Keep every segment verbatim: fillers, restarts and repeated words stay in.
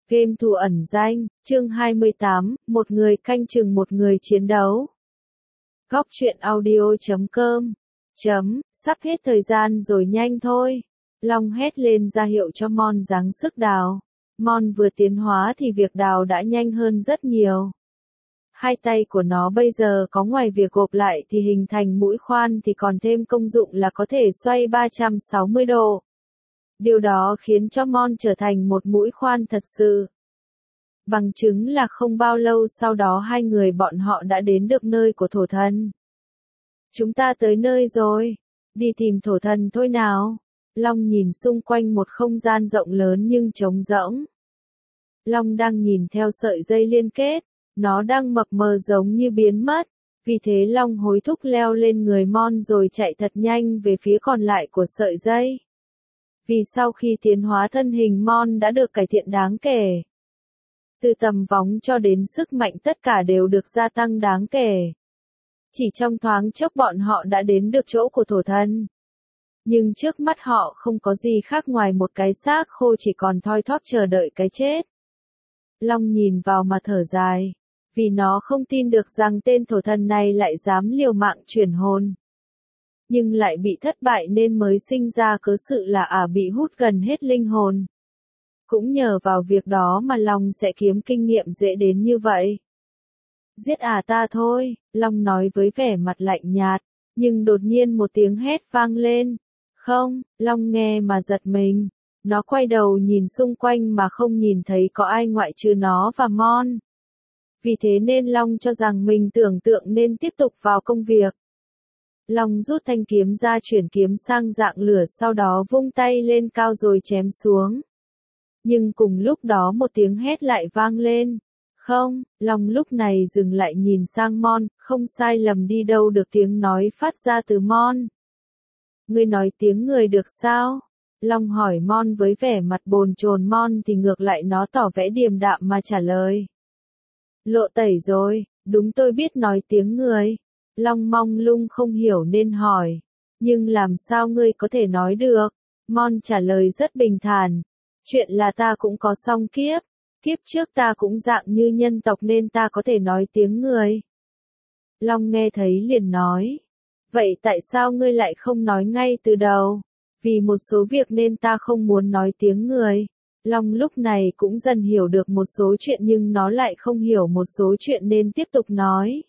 Game thủ ẩn danh, chương hai mươi tám, một người canh chừng một người chiến đấu. Góc truyện audio chấm com chấm, sắp hết thời gian rồi nhanh thôi. Long hét lên ra hiệu cho Mon giáng sức đào. Mon vừa tiến hóa thì việc đào đã nhanh hơn rất nhiều. Hai tay của nó bây giờ có ngoài việc gộp lại thì hình thành mũi khoan thì còn thêm công dụng là có thể xoay ba trăm sáu mươi độ. Điều đó khiến cho Mon trở thành một mũi khoan thật sự. Bằng chứng là không bao lâu sau đó hai người bọn họ đã đến được nơi của thổ thần. Chúng ta tới nơi rồi, đi tìm thổ thần thôi nào. Long nhìn xung quanh một không gian rộng lớn nhưng trống rỗng. Long đang nhìn theo sợi dây liên kết, nó đang mập mờ giống như biến mất. Vì thế Long hối thúc leo lên người Mon rồi chạy thật nhanh về phía còn lại của sợi dây. Vì sau khi tiến hóa thân hình Mon đã được cải thiện đáng kể. Từ tầm vóng cho đến sức mạnh tất cả đều được gia tăng đáng kể. Chỉ trong thoáng chốc bọn họ đã đến được chỗ của thổ thần. Nhưng trước mắt họ không có gì khác ngoài một cái xác khô chỉ còn thoi thóp chờ đợi cái chết. Long nhìn vào mà thở dài. Vì nó không tin được rằng tên thổ thần này lại dám liều mạng chuyển hồn. Nhưng lại bị thất bại nên mới sinh ra cớ sự là ả bị hút gần hết linh hồn. Cũng nhờ vào việc đó mà Long sẽ kiếm kinh nghiệm dễ đến như vậy. Giết ả ta thôi, Long nói với vẻ mặt lạnh nhạt, nhưng đột nhiên một tiếng hét vang lên. Không, Long nghe mà giật mình. Nó quay đầu nhìn xung quanh mà không nhìn thấy có ai ngoại trừ nó và Mon. Vì thế nên Long cho rằng mình tưởng tượng nên tiếp tục vào công việc. Long rút thanh kiếm ra chuyển kiếm sang dạng lửa sau đó vung tay lên cao rồi chém xuống. Nhưng cùng lúc đó một tiếng hét lại vang lên. Không, Long lúc này dừng lại nhìn sang Mon, không sai lầm đi đâu được tiếng nói phát ra từ Mon. Ngươi nói tiếng người được sao? Long hỏi Mon với vẻ mặt bồn chồn. Mon thì ngược lại nó tỏ vẻ điềm đạm mà trả lời. Lộ tẩy rồi, đúng tôi biết nói tiếng người. Long mong lung không hiểu nên hỏi. Nhưng làm sao ngươi có thể nói được? Mon trả lời rất bình thản. Chuyện là ta cũng có song kiếp. Kiếp trước ta cũng dạng như nhân tộc nên ta có thể nói tiếng người. Long nghe thấy liền nói. Vậy tại sao ngươi lại không nói ngay từ đầu? Vì một số việc nên ta không muốn nói tiếng người. Long lúc này cũng dần hiểu được một số chuyện nhưng nó lại không hiểu một số chuyện nên tiếp tục nói.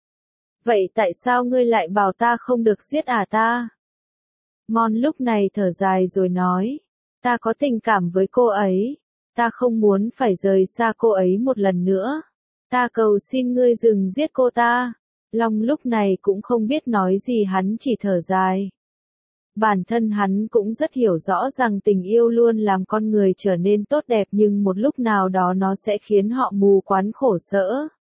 Vậy tại sao ngươi lại bảo ta không được giết ả ta? Mon lúc này thở dài rồi nói. Ta có tình cảm với cô ấy. Ta không muốn phải rời xa cô ấy một lần nữa. Ta cầu xin ngươi dừng giết cô ta. Long lúc này cũng không biết nói gì hắn chỉ thở dài. Bản thân hắn cũng rất hiểu rõ rằng tình yêu luôn làm con người trở nên tốt đẹp nhưng một lúc nào đó nó sẽ khiến họ mù quáng khổ sở.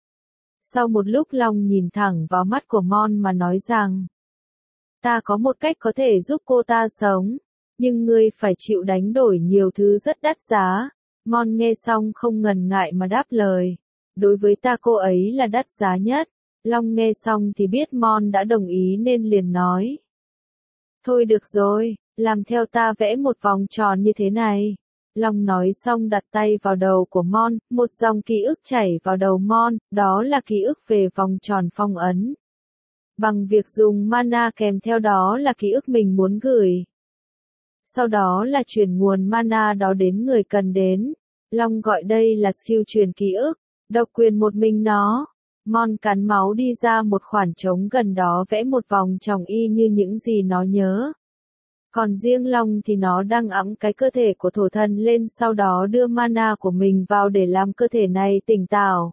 Sau một lúc Long nhìn thẳng vào mắt của Mon mà nói rằng. Ta có một cách có thể giúp cô ta sống. Nhưng ngươi phải chịu đánh đổi nhiều thứ rất đắt giá. Mon nghe xong không ngần ngại mà đáp lời. Đối với ta cô ấy là đắt giá nhất. Long nghe xong thì biết Mon đã đồng ý nên liền nói. Thôi được rồi, làm theo ta vẽ một vòng tròn như thế này. Long nói xong đặt tay vào đầu của Mon, một dòng ký ức chảy vào đầu Mon, đó là ký ức về vòng tròn phong ấn. Bằng việc dùng mana kèm theo đó là ký ức mình muốn gửi. Sau đó là truyền nguồn mana đó đến người cần đến. Long gọi đây là skill truyền ký ức, độc quyền một mình nó. Mon cắn máu đi ra một khoảng trống gần đó vẽ một vòng tròn y như những gì nó nhớ. Còn riêng Long thì nó đang ẵm cái cơ thể của thổ thần lên sau đó đưa mana của mình vào để làm cơ thể này tỉnh táo.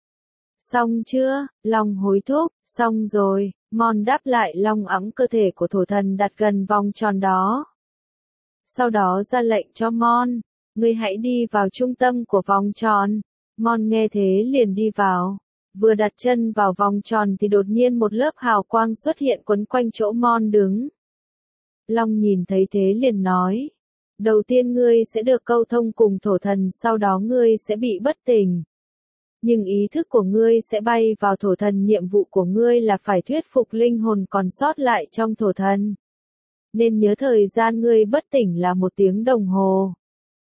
Xong chưa? Long hối thúc, xong rồi. Mon đáp lại Long ẵm cơ thể của thổ thần đặt gần vòng tròn đó. Sau đó ra lệnh cho Mon, ngươi hãy đi vào trung tâm của vòng tròn. Mon nghe thế liền đi vào. Vừa đặt chân vào vòng tròn thì đột nhiên một lớp hào quang xuất hiện quấn quanh chỗ Mon đứng. Long nhìn thấy thế liền nói. Đầu tiên ngươi sẽ được câu thông cùng thổ thần sau đó ngươi sẽ bị bất tỉnh. Nhưng ý thức của ngươi sẽ bay vào thổ thần nhiệm vụ của ngươi là phải thuyết phục linh hồn còn sót lại trong thổ thần. Nên nhớ thời gian ngươi bất tỉnh là một tiếng đồng hồ.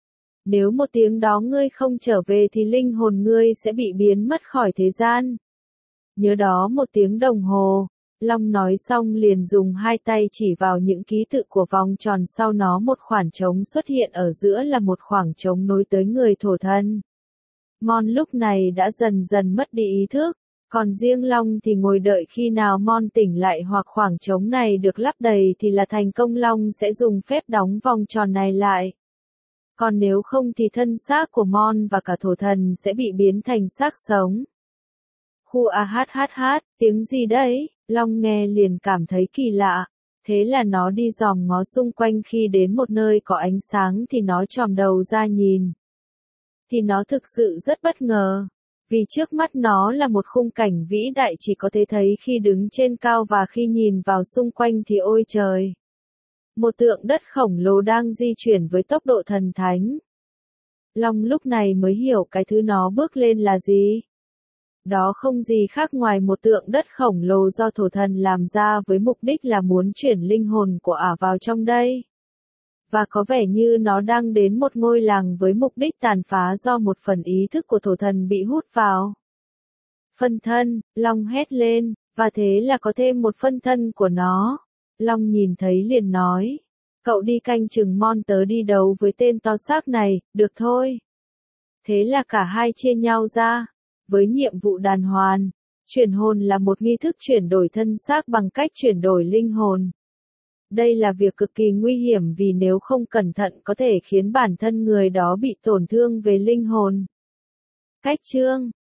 Nếu một tiếng đó ngươi không trở về thì linh hồn ngươi sẽ bị biến mất khỏi thế gian. Nhớ đó một tiếng đồng hồ. Long nói xong liền dùng hai tay chỉ vào những ký tự của vòng tròn sau nó, một khoảng trống xuất hiện ở giữa là một khoảng trống nối tới người thổ thần. Mon lúc này đã dần dần mất đi ý thức, còn riêng Long thì ngồi đợi khi nào Mon tỉnh lại hoặc khoảng trống này được lắp đầy thì là thành công. Long sẽ dùng phép đóng vòng tròn này lại. Còn nếu không thì thân xác của Mon và cả thổ thần sẽ bị biến thành xác sống. Khu a hát hát hát, tiếng gì đấy? Long nghe liền cảm thấy kỳ lạ. Thế là nó đi dòm ngó xung quanh, khi đến một nơi có ánh sáng thì nó chòm đầu ra nhìn. Thì nó thực sự rất bất ngờ. Vì trước mắt nó là một khung cảnh vĩ đại chỉ có thể thấy khi đứng trên cao, và khi nhìn vào xung quanh thì ôi trời! Một tượng đất khổng lồ đang di chuyển với tốc độ thần thánh. Long lúc này mới hiểu cái thứ nó bước lên là gì. Đó không gì khác ngoài một tượng đất khổng lồ do thổ thần làm ra với mục đích là muốn chuyển linh hồn của ả vào trong đây. Và có vẻ như nó đang đến một ngôi làng với mục đích tàn phá do một phần ý thức của thổ thần bị hút vào. Phân thân, Long hét lên, và thế là có thêm một phân thân của nó. Long nhìn thấy liền nói, cậu đi canh chừng Mon, tớ đi đấu với tên to xác này, được thôi. Thế là cả hai chia nhau ra. Với nhiệm vụ đàn hoàn, chuyển hồn là một nghi thức chuyển đổi thân xác bằng cách chuyển đổi linh hồn. Đây là việc cực kỳ nguy hiểm vì nếu không cẩn thận có thể khiến bản thân người đó bị tổn thương về linh hồn. Cách chương